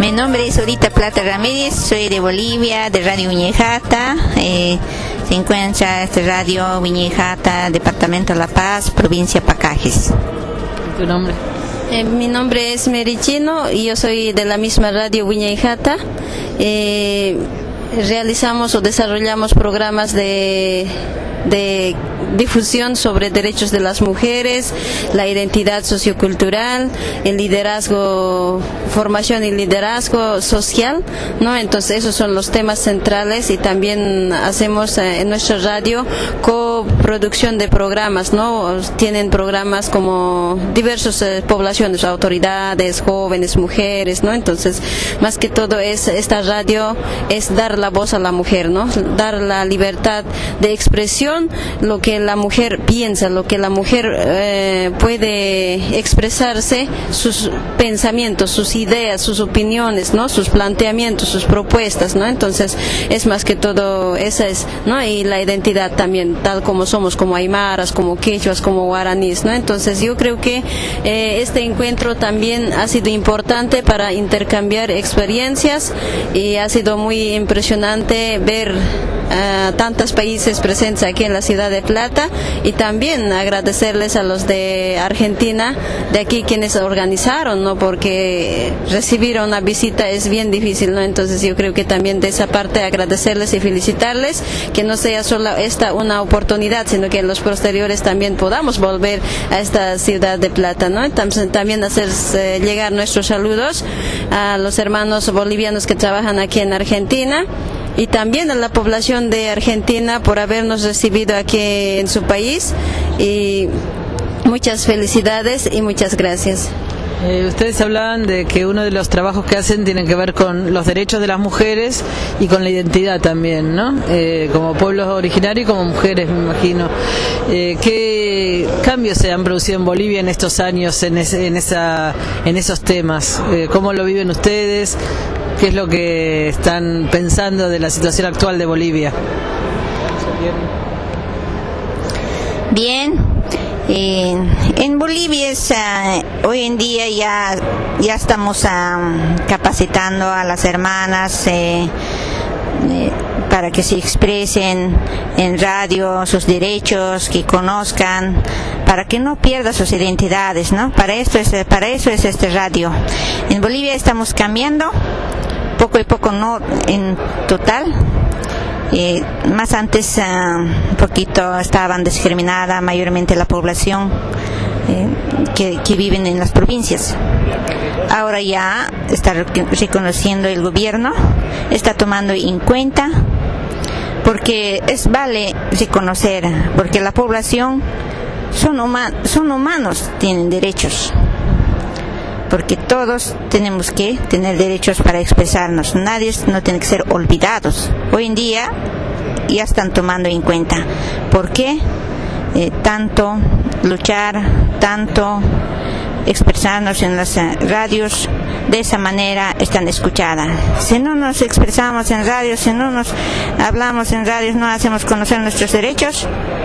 Mi nombre es Olita Plata Ramírez, soy de Bolivia, de Radio Uñejata. Se encuentra esta Radio Uñejata, Departamento La Paz, Provincia Pacajes. ¿Tu nombre? Mi nombre es Merichino y yo soy de la misma Radio Uñejata. Realizamos o desarrollamos programas de difusión sobre derechos de las mujeres, la identidad sociocultural, el liderazgo, formación y liderazgo social, ¿no? Entonces esos son los temas centrales, y también hacemos en nuestra radio coproducción de programas, ¿no? Tienen programas como diversas poblaciones, autoridades, jóvenes, mujeres, ¿no? Entonces, más que todo esta radio es dar la voz a la mujer, ¿no? Dar la libertad de expresión, lo que la mujer piensa, lo que la mujer puede expresarse, sus pensamientos, sus ideas, sus opiniones, ¿no? Sus planteamientos, sus propuestas, ¿no? Entonces es más que todo esa es, ¿no? Y la identidad también, tal como somos, como aymaras, como quechuas, como guaraníes, ¿no? Entonces yo creo que este encuentro también ha sido importante para intercambiar experiencias, y ha sido muy impresionante ver tantos países presentes aquí en la ciudad de Plata, y también agradecerles a los de Argentina, de aquí quienes organizaron, ¿no? Porque recibir una visita es bien difícil, ¿no? Entonces yo creo que también de esa parte agradecerles y felicitarles, que no sea solo esta una oportunidad, sino que en los posteriores también podamos volver a esta ciudad de Plata, ¿no? También hacer llegar nuestros saludos a los hermanos bolivianos que trabajan aquí en Argentina, y también a la población de Argentina por habernos recibido aquí en su país, y muchas felicidades y muchas gracias. Ustedes hablaban de que uno de los trabajos que hacen tiene que ver con los derechos de las mujeres y con la identidad también, ¿no? Como pueblos originarios y como mujeres, me imagino. ¿Qué cambios se han producido en Bolivia en estos años en esos temas? ¿Cómo lo viven ustedes? ¿Qué es lo que están pensando de la situación actual de Bolivia? Bien. En Bolivia hoy en día ya estamos capacitando a las hermanas para que se expresen en radio sus derechos, que conozcan, para que no pierdan sus identidades, ¿no? Para eso es este radio. En Bolivia estamos cambiando, poco a poco, no en total. Más antes un poquito estaban discriminada mayormente la población que viven en las provincias. Ahora ya está reconociendo el gobierno, está tomando en cuenta, porque vale reconocer, porque la población son humanos, tienen derechos, porque todos tenemos que tener derechos para expresarnos, nadie no tiene que ser olvidados. Hoy en día ya están tomando en cuenta. ¿Por qué tanto luchar, tanto expresarnos en las radios? De esa manera están escuchadas. Si no nos expresamos en radios, si no nos hablamos en radios, no hacemos conocer nuestros derechos,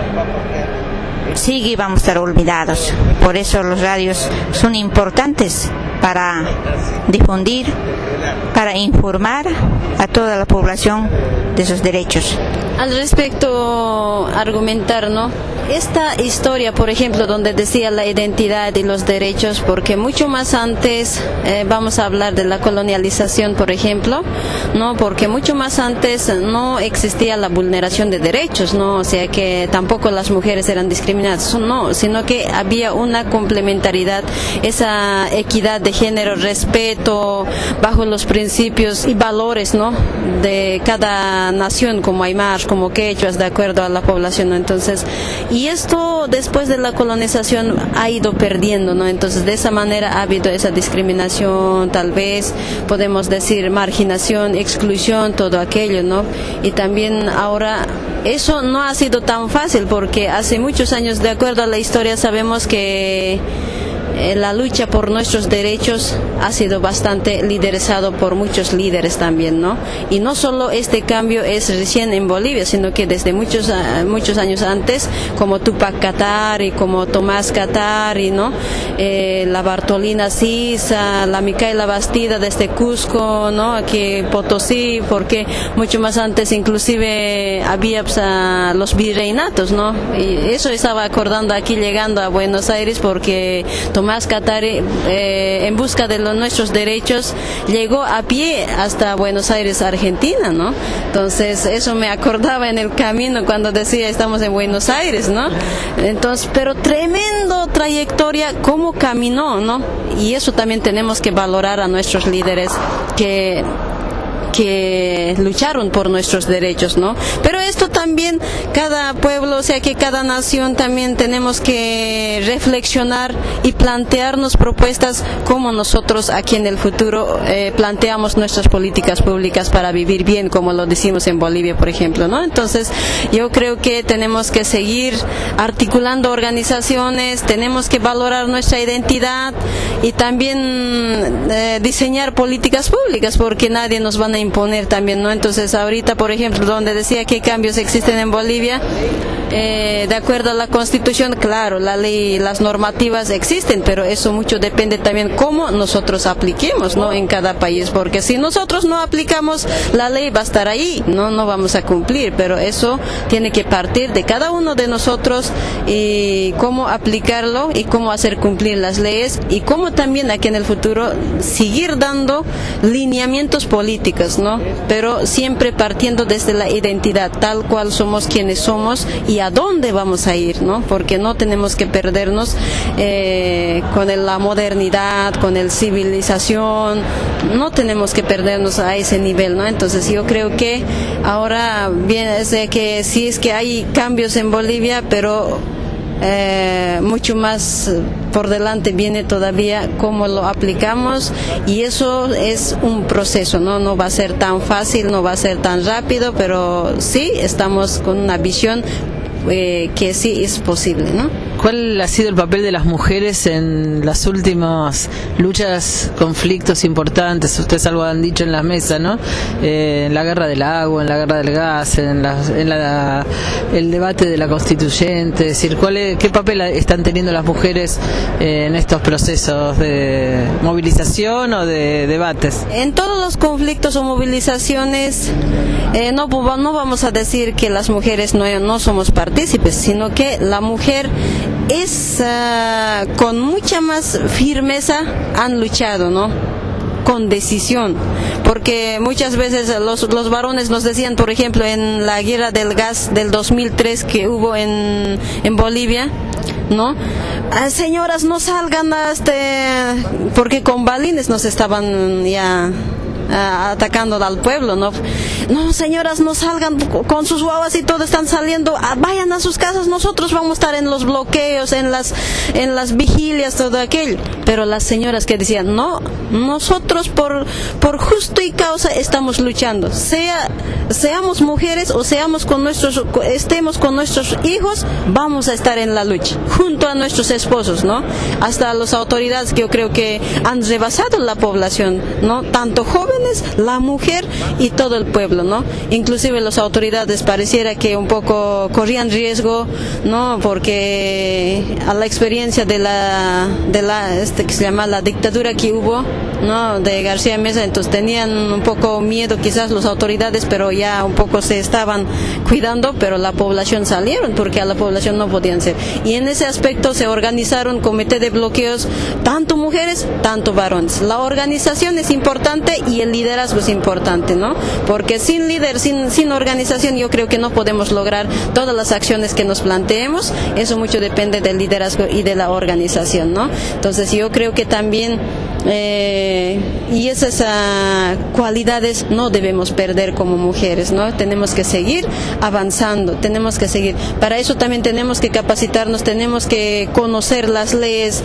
sigue y vamos a estar olvidados. Por eso los radios son importantes para difundir, para informar a toda la población de sus derechos. Al respecto, argumentar, ¿no? Esta historia, por ejemplo, donde decía la identidad y los derechos, porque mucho más antes, vamos a hablar de la colonialización, por ejemplo, ¿no? Porque mucho más antes no existía la vulneración de derechos, ¿no? O sea que tampoco las mujeres eran discriminadas, no, sino que había una complementariedad, esa equidad de género, respeto, bajo los principios y valores, ¿no? De cada nación, como aymar, como quechuas, de acuerdo a la población, ¿no? Entonces, y esto después de la colonización ha ido perdiendo, ¿no? Entonces de esa manera ha habido esa discriminación, tal vez podemos decir marginación, exclusión, todo aquello, ¿no? Y también ahora eso no ha sido tan fácil, porque hace muchos años, de acuerdo a la historia, sabemos que la lucha por nuestros derechos ha sido bastante liderizado por muchos líderes también, ¿no? Y no solo este cambio es recién en Bolivia, sino que desde muchos años antes, como Tupac Katari, como Tomás Katari, ¿no? La Bartolina Sisa, la Micaela Bastida desde Cusco, ¿no? Aquí Potosí, porque mucho más antes inclusive había pues, los virreinatos, ¿no? Y eso estaba acordando aquí llegando a Buenos Aires, porque Tomás Katari, en busca de nuestros derechos, llegó a pie hasta Buenos Aires, Argentina, ¿no? Entonces eso me acordaba en el camino cuando decía estamos en Buenos Aires, ¿no? Entonces, pero tremendo trayectoria, cómo caminó, ¿no? Y eso también tenemos que valorar a nuestros líderes que lucharon por nuestros derechos, ¿no? Pero esto también, cada pueblo, o sea que cada nación también tenemos que reflexionar y plantearnos propuestas como nosotros aquí en el futuro planteamos nuestras políticas públicas para vivir bien, como lo decimos en Bolivia, por ejemplo, ¿no? Entonces, yo creo que tenemos que seguir articulando organizaciones, tenemos que valorar nuestra identidad y también diseñar políticas públicas, porque nadie nos van a imponer también, ¿no? Entonces ahorita, por ejemplo, donde decía qué cambios existen en Bolivia, de acuerdo a la Constitución, claro, la ley, las normativas existen, pero eso mucho depende también cómo nosotros apliquemos, ¿no? En cada país, porque si nosotros no aplicamos, la ley va a estar ahí, no vamos a cumplir, pero eso tiene que partir de cada uno de nosotros y cómo aplicarlo y cómo hacer cumplir las leyes y cómo también aquí en el futuro seguir dando lineamientos políticos, ¿no? Pero siempre partiendo desde la identidad, tal cual somos quienes somos y a dónde vamos a ir, ¿no? Porque no tenemos que perdernos con la modernidad, con la civilización, no tenemos que perdernos a ese nivel, ¿no? Entonces yo creo que ahora bien es de que sí es que hay cambios en Bolivia, pero mucho más por delante viene todavía cómo lo aplicamos, y eso es un proceso, no va a ser tan fácil, no va a ser tan rápido, pero sí estamos con una visión que sí es posible, ¿no? ¿Cuál ha sido el papel de las mujeres en las últimas luchas, conflictos importantes? Ustedes algo han dicho en la mesa, ¿no? En la guerra del agua, en la guerra del gas, el debate de la constituyente, es decir, ¿qué papel están teniendo las mujeres en estos procesos de movilización o de debates? En todos los conflictos o movilizaciones no vamos a decir que las mujeres no somos partícipes, sino que la mujer es con mucha más firmeza han luchado, ¿no? Con decisión, porque muchas veces los varones nos decían, por ejemplo, en la guerra del gas del 2003 que hubo en Bolivia, ¿no? Señoras, no salgan porque con balines nos estaban ya atacando al pueblo, ¿no? No, señoras, no salgan con sus guaguas y todo, están saliendo, vayan a sus casas, nosotros vamos a estar en los bloqueos, en las vigilias, todo aquello. Pero las señoras que decían, no, nosotros por justo y causa estamos luchando, seamos mujeres o estemos con nuestros hijos, vamos a estar en la lucha, junto a nuestros esposos, ¿no? Hasta las autoridades que yo creo que han rebasado la población, ¿no? Tanto jóvenes, la mujer y todo el pueblo, ¿no? Inclusive las autoridades pareciera que un poco corrían riesgo, ¿no? Porque a la experiencia de la que se llama la dictadura que hubo, ¿no? De García Meza, entonces tenían un poco miedo quizás las autoridades, pero ya un poco se estaban cuidando, pero la población salieron porque a la población no podían ser. Y en ese aspecto se organizaron comité de bloqueos, tanto mujeres, tanto varones. La organización es importante y el liderazgo es importante, ¿no? Porque sin líder, sin organización, yo creo que no podemos lograr todas las acciones que nos planteemos. Eso mucho depende del liderazgo y de la organización, ¿no? Entonces yo creo que también y esas cualidades no debemos perder como mujeres, ¿no? Tenemos que seguir avanzando, tenemos que seguir. Para eso también tenemos que capacitarnos, tenemos que conocer las leyes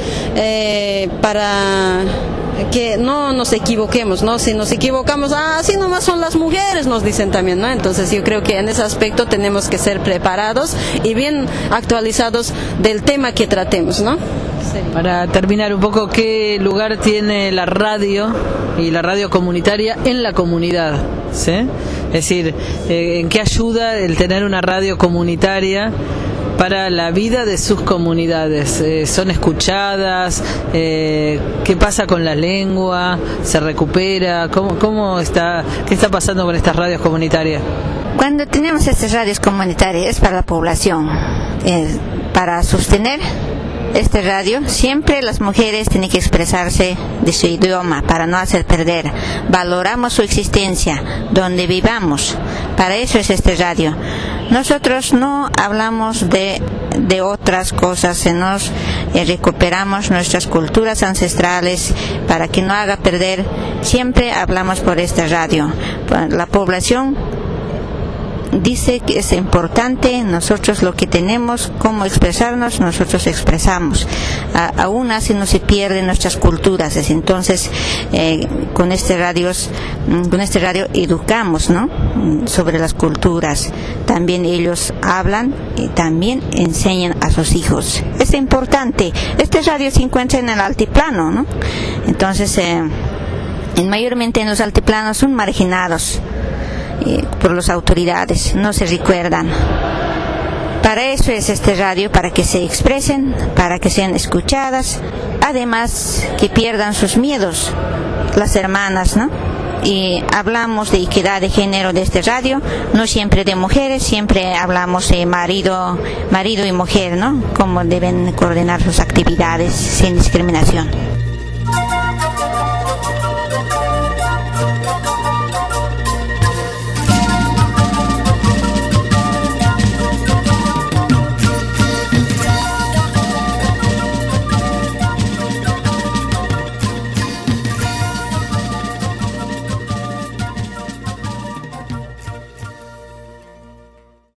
para que no nos equivoquemos, ¿no? Si nos equivocamos, así nomás son las mujeres, nos dicen también, ¿no? Entonces yo creo que en ese aspecto tenemos que ser preparados y bien actualizados del tema que tratemos, ¿no? Para terminar un poco, ¿qué lugar tiene la radio y la radio comunitaria en la comunidad? ¿Sí? Es decir, ¿en qué ayuda el tener una radio comunitaria para la vida de sus comunidades? ¿Son escuchadas? ¿Qué pasa con la lengua? ¿Se recupera? ¿Qué está pasando con estas radios comunitarias? Cuando tenemos estas radios comunitarias es para la población, para sostener esta radio, siempre las mujeres tienen que expresarse de su idioma para no hacer perder. Valoramos su existencia, donde vivamos. Para eso es esta radio. Nosotros no hablamos de otras cosas, nos recuperamos nuestras culturas ancestrales para que no haga perder. Siempre hablamos por esta radio. La población dice que es importante, nosotros lo que tenemos, cómo expresarnos, nosotros expresamos. Aún así no se pierden nuestras culturas. Entonces, con este radio educamos, ¿no?, sobre las culturas. También ellos hablan y también enseñan a sus hijos. Es importante. Este radio se encuentra en el altiplano, ¿no? Entonces, mayormente en los altiplanos son marginados por las autoridades, no se recuerdan. Para eso es este radio, para que se expresen, para que sean escuchadas, además que pierdan sus miedos las hermanas, ¿no? Y hablamos de equidad de género de este radio, no siempre de mujeres, siempre hablamos de marido y mujer, ¿no?, cómo deben coordinar sus actividades sin discriminación.